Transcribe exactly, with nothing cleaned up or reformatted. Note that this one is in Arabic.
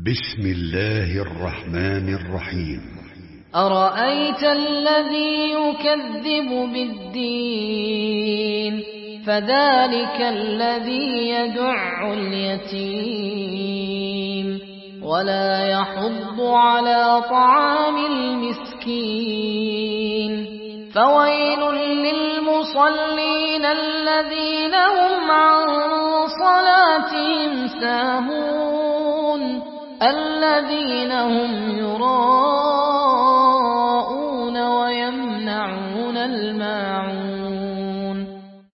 بسم الله الرحمن الرحيم. أرأيت الذي يكذب بالدين فذلك الذي يدع اليتيم ولا يحض على طعام المسكين فويل للمصلين الذين هم عن صلاتهم ساهون الذين هم يراءون